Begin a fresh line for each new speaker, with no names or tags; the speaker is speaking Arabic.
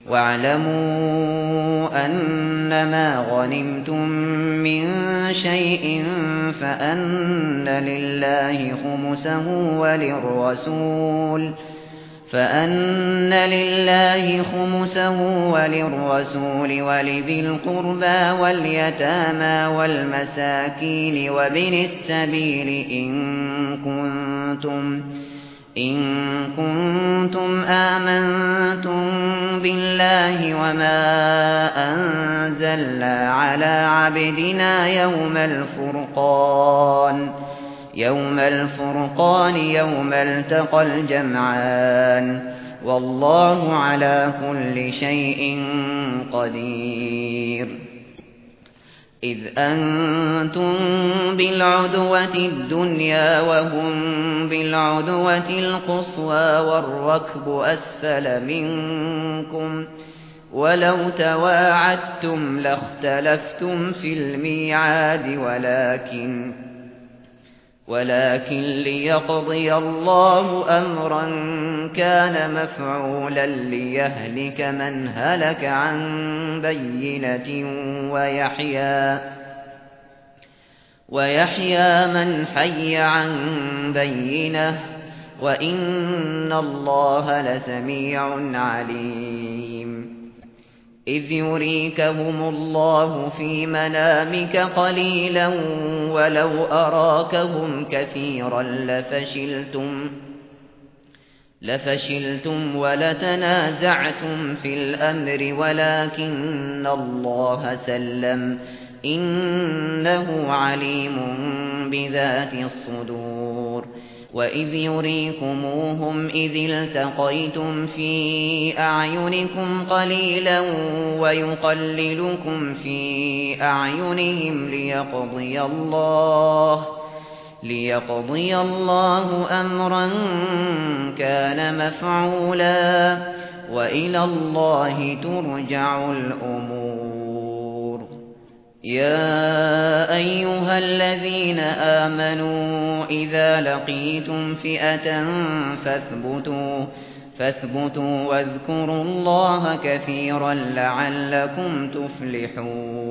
واعلموا أنما غنمتم من شيء فأن لله خمسه وللرسول ولذي القربى واليتامى والمساكين وابن السبيل إن كنتم آمنتم بالله وما أنزلنا على عبدنا يوم الفرقان يوم التقى الجمعان والله على كل شيء قدير. إذ أنتم بالعدوة الدنيا وهم بالعدوة القصوى والركب أسفل منكم ولو تواعدتم لاختلفتم في الميعاد ولكن ليقضي الله أمرا كان مفعولا ليهلك من هلك عن بينة ويحيى من حي عن بينة وإن الله لسميع عليم. إذ يريكهم الله في منامك قليلا ولو أراكهم كثيرا لفشلتم ولتنازعتم في الأمر ولكن الله سلم إنه عليم بذات الصدور. وإذ يريكموهم إذ التقيتم في أعينكم قليلا ويقللكم في أعينهم ليقضي الله أمرا كان مفعولا وإلى الله ترجع الأمور. يا أيها الذين آمنوا إذا لقيتم فئة فاثبتوا واذكروا الله كثيرا لعلكم تفلحون.